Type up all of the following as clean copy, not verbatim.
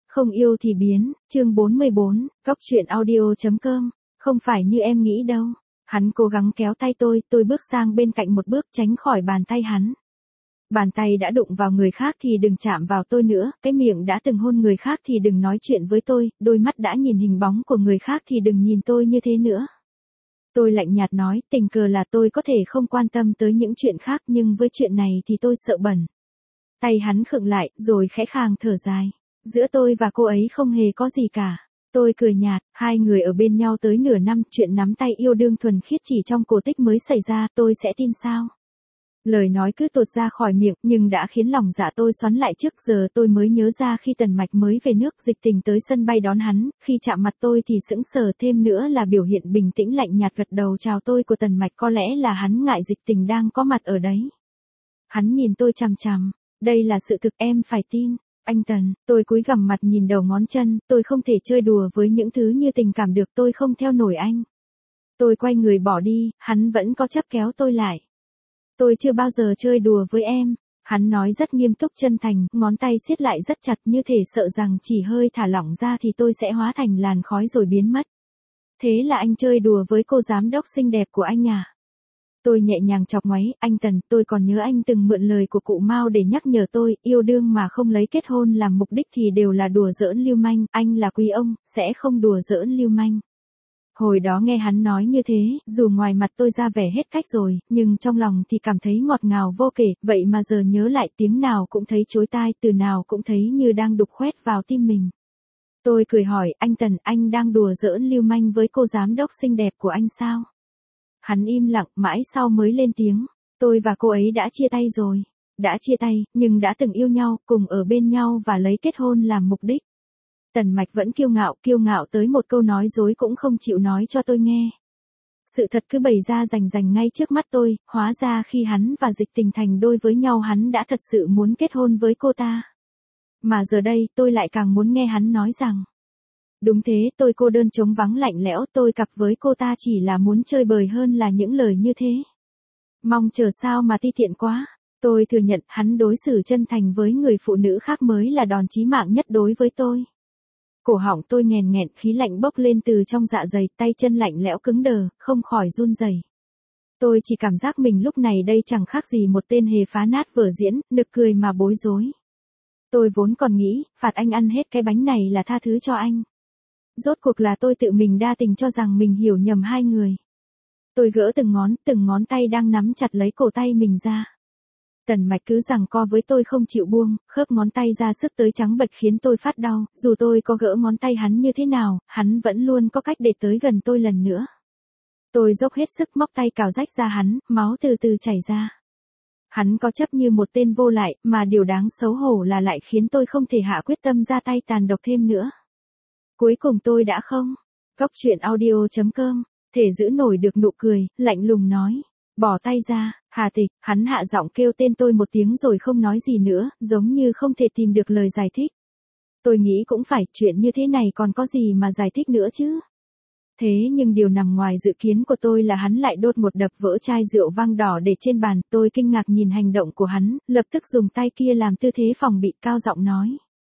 Không yêu thì biến, chương 44, Cóc truyện audio.com, không phải như em nghĩ đâu. Hắn cố gắng kéo tay tôi bước sang bên cạnh một bước tránh khỏi bàn tay hắn. Bàn tay đã đụng vào người khác thì đừng chạm vào tôi nữa, cái miệng đã từng hôn người khác thì đừng nói chuyện với tôi, đôi mắt đã nhìn hình bóng của người khác thì đừng nhìn tôi như thế nữa. Tôi lạnh nhạt nói, tình cờ là tôi có thể không quan tâm tới những chuyện khác nhưng với chuyện này thì tôi sợ bẩn. Tay hắn khựng lại, rồi khẽ khàng thở dài. Giữa tôi và cô ấy không hề có gì cả. Tôi cười nhạt, hai người ở bên nhau tới nửa năm, chuyện nắm tay yêu đương thuần khiết chỉ trong cổ tích mới xảy ra, tôi sẽ tin sao? Lời nói cứ tuột ra khỏi miệng, nhưng đã khiến lòng dạ tôi xoắn lại. Trước giờ tôi mới nhớ ra khi Tần Mạch mới về nước Dịch Tình tới sân bay đón hắn, khi chạm mặt tôi thì sững sờ, thêm nữa là biểu hiện bình tĩnh lạnh nhạt gật đầu chào tôi của Tần Mạch, có lẽ là hắn ngại Dịch Tình đang có mặt ở đấy. Hắn nhìn tôi chằm chằm, đây là sự thực, em phải tin. Anh Tần, tôi cúi gằm mặt nhìn đầu ngón chân, tôi không thể chơi đùa với những thứ như tình cảm được, tôi không theo nổi anh. Tôi quay người bỏ đi, hắn vẫn có chấp kéo tôi lại. Tôi chưa bao giờ chơi đùa với em. Hắn nói rất nghiêm túc chân thành, ngón tay siết lại rất chặt như thể sợ rằng chỉ hơi thả lỏng ra thì tôi sẽ hóa thành làn khói rồi biến mất. Thế là anh chơi đùa với cô giám đốc xinh đẹp của anh à? Tôi nhẹ nhàng chọc ngoáy, anh Tần, tôi còn nhớ anh từng mượn lời của cụ Mao để nhắc nhở tôi, yêu đương mà không lấy kết hôn làm mục đích thì đều là đùa giỡn lưu manh, anh là quý ông, sẽ không đùa giỡn lưu manh. Hồi đó nghe hắn nói như thế, dù ngoài mặt tôi ra vẻ hết cách rồi, nhưng trong lòng thì cảm thấy ngọt ngào vô kể, vậy mà giờ nhớ lại tiếng nào cũng thấy chối tai, từ nào cũng thấy như đang đục khoét vào tim mình. Tôi cười hỏi, anh Tần, anh đang đùa giỡn lưu manh với cô giám đốc xinh đẹp của anh sao? Hắn im lặng, mãi sau mới lên tiếng, tôi và cô ấy đã chia tay rồi. Đã chia tay, nhưng đã từng yêu nhau, cùng ở bên nhau và lấy kết hôn làm mục đích. Tần Mạch vẫn kiêu ngạo tới một câu nói dối cũng không chịu nói cho tôi nghe. Sự thật cứ bày ra rành ngay trước mắt tôi, hóa ra khi hắn và Dịch Tình thành đôi với nhau hắn đã thật sự muốn kết hôn với cô ta. Mà giờ đây tôi lại càng muốn nghe hắn nói rằng. Đúng thế, tôi cô đơn trống vắng lạnh lẽo, tôi cặp với cô ta chỉ là muốn chơi bời hơn là những lời như thế. Mong chờ sao mà ti tiện quá. Tôi thừa nhận hắn đối xử chân thành với người phụ nữ khác mới là đòn chí mạng nhất đối với tôi. Cổ họng tôi nghẹn nghẹn, khí lạnh bốc lên từ trong dạ dày, tay chân lạnh lẽo cứng đờ, không khỏi run rẩy. Tôi chỉ cảm giác mình lúc này đây chẳng khác gì một tên hề phá nát vở diễn, nực cười mà bối rối. Tôi vốn còn nghĩ, phạt anh ăn hết cái bánh này là tha thứ cho anh. Rốt cuộc là tôi tự mình đa tình cho rằng mình hiểu nhầm hai người. Tôi gỡ từng ngón tay đang nắm chặt lấy cổ tay mình ra. Tần Mạch cứ giằng co với tôi không chịu buông, khớp ngón tay ra sức tới trắng bệch khiến tôi phát đau, dù tôi có gỡ ngón tay hắn như thế nào, hắn vẫn luôn có cách để tới gần tôi lần nữa. Tôi dốc hết sức móc tay cào rách ra hắn, máu từ từ chảy ra. Hắn có chấp như một tên vô lại, mà điều đáng xấu hổ là lại khiến tôi không thể hạ quyết tâm ra tay tàn độc thêm nữa. Cuối cùng tôi đã không. Cóc truyện audio.com, thể giữ nổi được nụ cười, lạnh lùng nói. Bỏ tay ra, Hà Tịch, hắn hạ giọng kêu tên tôi một tiếng rồi không nói gì nữa, giống như không thể tìm được lời giải thích. Tôi nghĩ cũng phải, chuyện như thế này còn có gì mà giải thích nữa chứ. Thế nhưng điều nằm ngoài dự kiến của tôi là hắn lại đột ngột đập vỡ chai rượu vang đỏ để trên bàn, tôi kinh ngạc nhìn hành động của hắn, lập tức dùng tay kia làm tư thế phòng bị, cao giọng nói.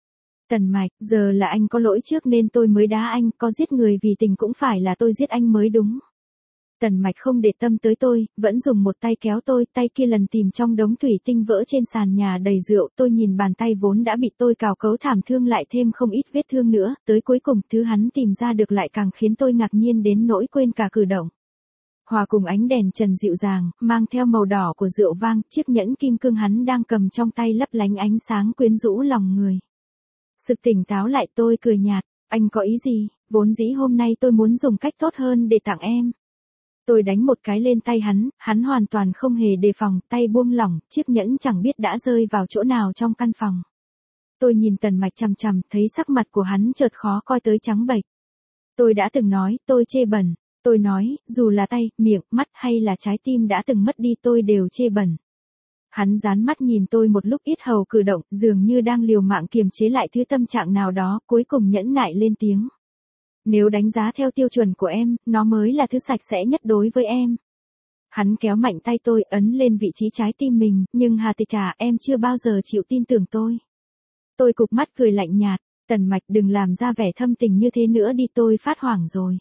Tần Mạch, giờ là anh có lỗi trước nên tôi mới đá anh, có giết người vì tình cũng phải là tôi giết anh mới đúng. Tần Mạch không để tâm tới tôi, vẫn dùng một tay kéo tôi, tay kia lần tìm trong đống thủy tinh vỡ trên sàn nhà đầy rượu, tôi nhìn bàn tay vốn đã bị tôi cào cấu thảm thương lại thêm không ít vết thương nữa, tới cuối cùng thứ hắn tìm ra được lại càng khiến tôi ngạc nhiên đến nỗi quên cả cử động. Hòa cùng ánh đèn trần dịu dàng, mang theo màu đỏ của rượu vang, chiếc nhẫn kim cương hắn đang cầm trong tay lấp lánh ánh sáng quyến rũ lòng người. Sực tỉnh táo lại tôi cười nhạt, anh có ý gì, vốn dĩ hôm nay tôi muốn dùng cách tốt hơn để tặng em. Tôi đánh một cái lên tay hắn hoàn toàn không hề đề phòng, tay buông lỏng, chiếc nhẫn chẳng biết đã rơi vào chỗ nào trong căn phòng. Tôi nhìn Tần Mạch chằm chằm, thấy sắc mặt của hắn chợt khó coi tới trắng bệch. Tôi đã từng nói, tôi chê bẩn. Tôi nói, dù là tay, miệng, mắt hay là trái tim đã từng mất đi tôi đều chê bẩn. Hắn dán mắt nhìn tôi một lúc, yết hầu cử động, dường như đang liều mạng kiềm chế lại thứ tâm trạng nào đó, cuối cùng nhẫn nại lên tiếng. Nếu đánh giá theo tiêu chuẩn của em, nó mới là thứ sạch sẽ nhất đối với em. Hắn kéo mạnh tay tôi, ấn lên vị trí trái tim mình, nhưng Hà Tịch à, em chưa bao giờ chịu tin tưởng tôi. Tôi cụp mắt cười lạnh nhạt, Tần Mạch đừng làm ra vẻ thâm tình như thế nữa đi, tôi phát hoảng rồi.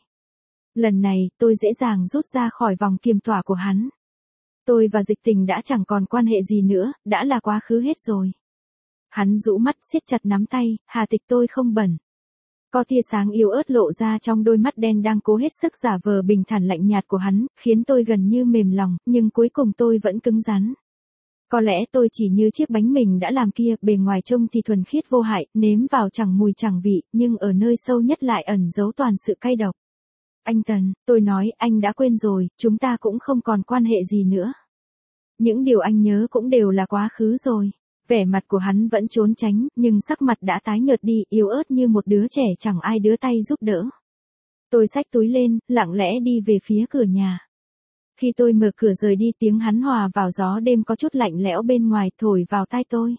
Lần này, tôi dễ dàng rút ra khỏi vòng kiềm tỏa của hắn. Tôi và Dịch Tình đã chẳng còn quan hệ gì nữa, đã là quá khứ hết rồi. Hắn rũ mắt siết chặt nắm tay, Hà Tịch tôi không bẩn. Có tia sáng yếu ớt lộ ra trong đôi mắt đen đang cố hết sức giả vờ bình thản lạnh nhạt của hắn, khiến tôi gần như mềm lòng, nhưng cuối cùng tôi vẫn cứng rắn. Có lẽ tôi chỉ như chiếc bánh mình đã làm kia, bề ngoài trông thì thuần khiết vô hại, nếm vào chẳng mùi chẳng vị, nhưng ở nơi sâu nhất lại ẩn giấu toàn sự cay độc. Anh Tần, tôi nói, anh đã quên rồi, chúng ta cũng không còn quan hệ gì nữa. Những điều anh nhớ cũng đều là quá khứ rồi. Vẻ mặt của hắn vẫn trốn tránh, nhưng sắc mặt đã tái nhợt đi, yếu ớt như một đứa trẻ chẳng ai đưa tay giúp đỡ. Tôi xách túi lên, lặng lẽ đi về phía cửa nhà. Khi tôi mở cửa rời đi, tiếng hắn hòa vào gió đêm có chút lạnh lẽo bên ngoài thổi vào tai tôi.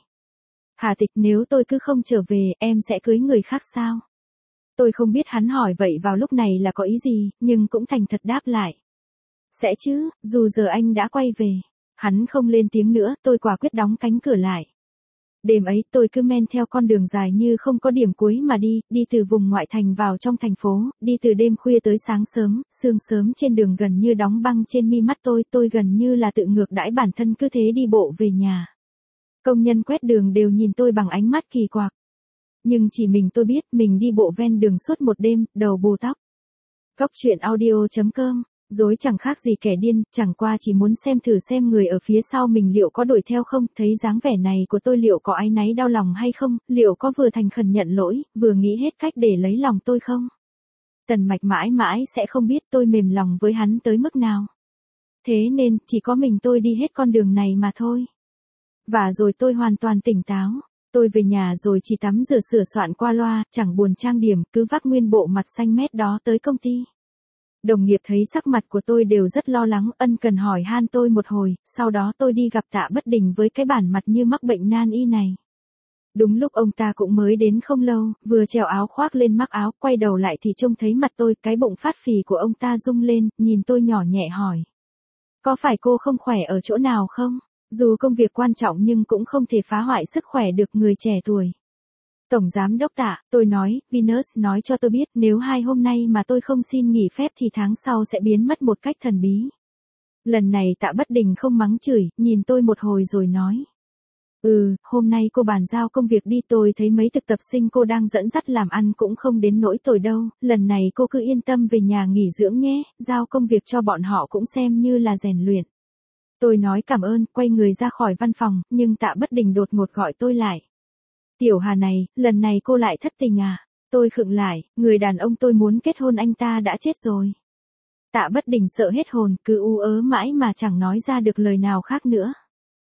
Hà Tịch, nếu tôi cứ không trở về, em sẽ cưới người khác sao? Tôi không biết hắn hỏi vậy vào lúc này là có ý gì, nhưng cũng thành thật đáp lại. Sẽ chứ, dù giờ anh đã quay về. Hắn không lên tiếng nữa, tôi quả quyết đóng cánh cửa lại. Đêm ấy tôi cứ men theo con đường dài như không có điểm cuối mà đi từ vùng ngoại thành vào trong thành phố, đi từ đêm khuya tới sáng sớm, sương sớm trên đường gần như đóng băng trên mi mắt tôi gần như là tự ngược đãi bản thân cứ thế đi bộ về nhà. Công nhân quét đường đều nhìn tôi bằng ánh mắt kỳ quặc. Nhưng chỉ mình tôi biết mình đi bộ ven đường suốt một đêm, đầu bù tóc. Cóc truyện audio.com. Dối chẳng khác gì kẻ điên, chẳng qua chỉ muốn xem thử xem người ở phía sau mình liệu có đuổi theo không, thấy dáng vẻ này của tôi liệu có áy náy đau lòng hay không, liệu có vừa thành khẩn nhận lỗi, vừa nghĩ hết cách để lấy lòng tôi không. Tần Mạch mãi mãi sẽ không biết tôi mềm lòng với hắn tới mức nào. Thế nên, chỉ có mình tôi đi hết con đường này mà thôi. Và rồi tôi hoàn toàn tỉnh táo. Tôi về nhà rồi chỉ tắm rửa sửa soạn qua loa, chẳng buồn trang điểm, cứ vác nguyên bộ mặt xanh mét đó tới công ty. Đồng nghiệp thấy sắc mặt của tôi đều rất lo lắng, ân cần hỏi han tôi một hồi, sau đó tôi đi gặp Tạ Bất Đình với cái bản mặt như mắc bệnh nan y này. Đúng lúc ông ta cũng mới đến không lâu, vừa trèo áo khoác lên mắc áo, quay đầu lại thì trông thấy mặt tôi, cái bụng phát phì của ông ta rung lên, nhìn tôi nhỏ nhẹ hỏi. Có phải cô không khỏe ở chỗ nào không? Dù công việc quan trọng nhưng cũng không thể phá hoại sức khỏe được người trẻ tuổi. Tổng giám đốc Tạ, tôi nói, Venus nói cho tôi biết nếu 2 hôm nay mà tôi không xin nghỉ phép thì tháng sau sẽ biến mất một cách thần bí. Lần này Tạ Bất Đình không mắng chửi, nhìn tôi một hồi rồi nói. Hôm nay cô bàn giao công việc đi, tôi thấy mấy thực tập sinh cô đang dẫn dắt làm ăn cũng không đến nỗi tồi đâu, lần này cô cứ yên tâm về nhà nghỉ dưỡng nhé, giao công việc cho bọn họ cũng xem như là rèn luyện. Tôi nói cảm ơn, quay người ra khỏi văn phòng, nhưng Tạ Bất Đình đột ngột gọi tôi lại. Tiểu Hà này, lần này cô lại thất tình à? Tôi khựng lại, người đàn ông tôi muốn kết hôn anh ta đã chết rồi. Tạ Bất Đình sợ hết hồn, cứ ú ớ mãi mà chẳng nói ra được lời nào khác nữa.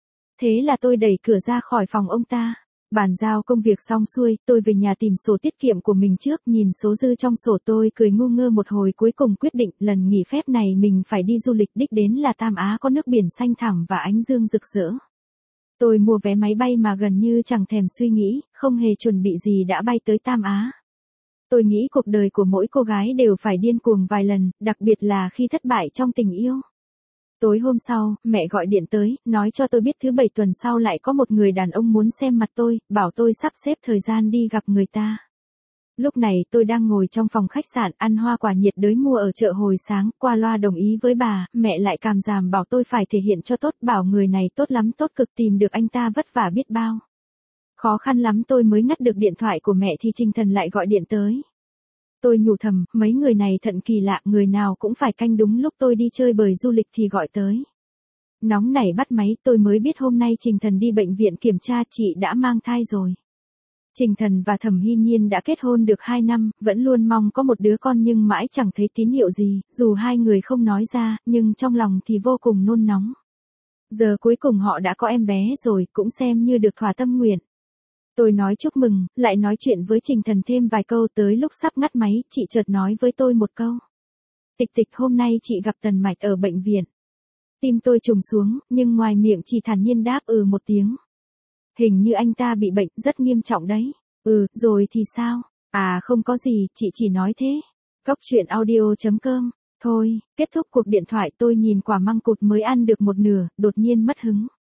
Thế là tôi đẩy cửa ra khỏi phòng ông ta. Bàn giao công việc xong xuôi, tôi về nhà tìm sổ tiết kiệm của mình trước, nhìn số dư trong sổ tôi cười ngu ngơ một hồi, cuối cùng quyết định lần nghỉ phép này mình phải đi du lịch, đích đến là Tam Á có nước biển xanh thẳm và ánh dương rực rỡ. Tôi mua vé máy bay mà gần như chẳng thèm suy nghĩ, không hề chuẩn bị gì đã bay tới Tam Á. Tôi nghĩ cuộc đời của mỗi cô gái đều phải điên cuồng vài lần, đặc biệt là khi thất bại trong tình yêu. Tối hôm sau, mẹ gọi điện tới, nói cho tôi biết thứ 7 tuần sau lại có một người đàn ông muốn xem mặt tôi, bảo tôi sắp xếp thời gian đi gặp người ta. Lúc này tôi đang ngồi trong phòng khách sạn ăn hoa quả nhiệt đới mua ở chợ hồi sáng, qua loa đồng ý với bà, mẹ lại càm ràm bảo tôi phải thể hiện cho tốt, bảo người này tốt lắm, tốt cực, tìm được anh ta vất vả biết bao. Khó khăn lắm tôi mới ngắt được điện thoại của mẹ thì Trình Thần lại gọi điện tới. Tôi nhủ thầm, mấy người này thận kỳ lạ, người nào cũng phải canh đúng lúc tôi đi chơi bời du lịch thì gọi tới. Nóng nảy bắt máy, tôi mới biết hôm nay Trình Thần đi bệnh viện kiểm tra, chị đã mang thai rồi. Trình Thần và Thẩm Hy Nhiên đã kết hôn được 2 năm, vẫn luôn mong có một đứa con nhưng mãi chẳng thấy tín hiệu gì, dù hai người không nói ra, nhưng trong lòng thì vô cùng nôn nóng. Giờ cuối cùng họ đã có em bé rồi, cũng xem như được thỏa tâm nguyện. Tôi nói chúc mừng, lại nói chuyện với Trình Thần thêm vài câu, tới lúc sắp ngắt máy, chị chợt nói với tôi một câu. Tịch Tịch, hôm nay chị gặp Tần Mạch ở bệnh viện. Tim tôi trùng xuống, nhưng ngoài miệng chỉ thản nhiên đáp một tiếng. Hình như anh ta bị bệnh, rất nghiêm trọng đấy. Rồi thì sao? À không có gì, chị chỉ nói thế. Cóc truyện audio.com. Thôi, kết thúc cuộc điện thoại, tôi nhìn quả măng cụt mới ăn được một nửa, đột nhiên mất hứng.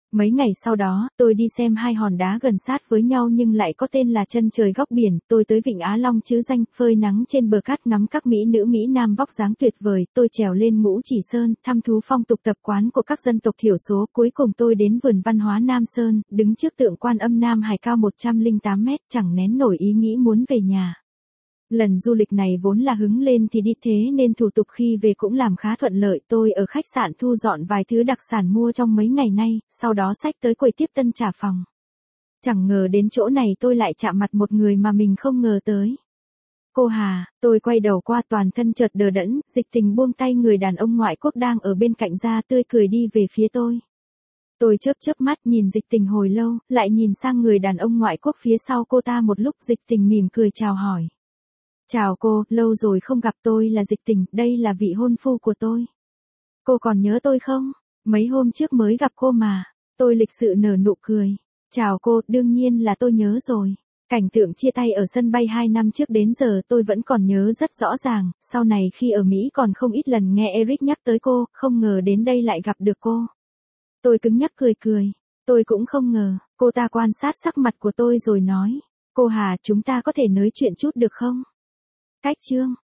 Mấy ngày sau đó, tôi đi xem hai hòn đá gần sát với nhau nhưng lại có tên là chân trời góc biển, tôi tới Vịnh Á Long chứ danh, phơi nắng trên bờ cát ngắm các mỹ nữ Mỹ Nam vóc dáng tuyệt vời, tôi trèo lên Ngũ Chỉ Sơn, thăm thú phong tục tập quán của các dân tộc thiểu số, cuối cùng tôi đến vườn văn hóa Nam Sơn, đứng trước tượng Quan Âm Nam Hải cao 108 mét, chẳng nén nổi ý nghĩ muốn về nhà. Lần du lịch này vốn là hứng lên thì đi thế nên thủ tục khi về cũng làm khá thuận lợi. Tôi ở khách sạn thu dọn vài thứ đặc sản mua trong mấy ngày nay, sau đó xách tới quầy tiếp tân trả phòng. Chẳng ngờ đến chỗ này tôi lại chạm mặt một người mà mình không ngờ tới. Cô Hà, tôi quay đầu qua toàn thân chợt đờ đẫn, Dịch Tình buông tay người đàn ông ngoại quốc đang ở bên cạnh ra tươi cười đi về phía tôi. Tôi chớp chớp mắt nhìn Dịch Tình hồi lâu, lại nhìn sang người đàn ông ngoại quốc phía sau cô ta một lúc. Dịch Tình mỉm cười chào hỏi. Chào cô, lâu rồi không gặp, tôi là Dịch Tình, đây là vị hôn phu của tôi. Cô còn nhớ tôi không? Mấy hôm trước mới gặp cô mà. Tôi lịch sự nở nụ cười. Chào cô, đương nhiên là tôi nhớ rồi. Cảnh tượng chia tay ở sân bay 2 năm trước đến giờ tôi vẫn còn nhớ rất rõ ràng, sau này khi ở Mỹ còn không ít lần nghe Eric nhắc tới cô, không ngờ đến đây lại gặp được cô. Tôi cứng nhắc cười cười. Tôi cũng không ngờ, cô ta quan sát sắc mặt của tôi rồi nói. Cô Hà, chúng ta có thể nói chuyện chút được không? Cách chương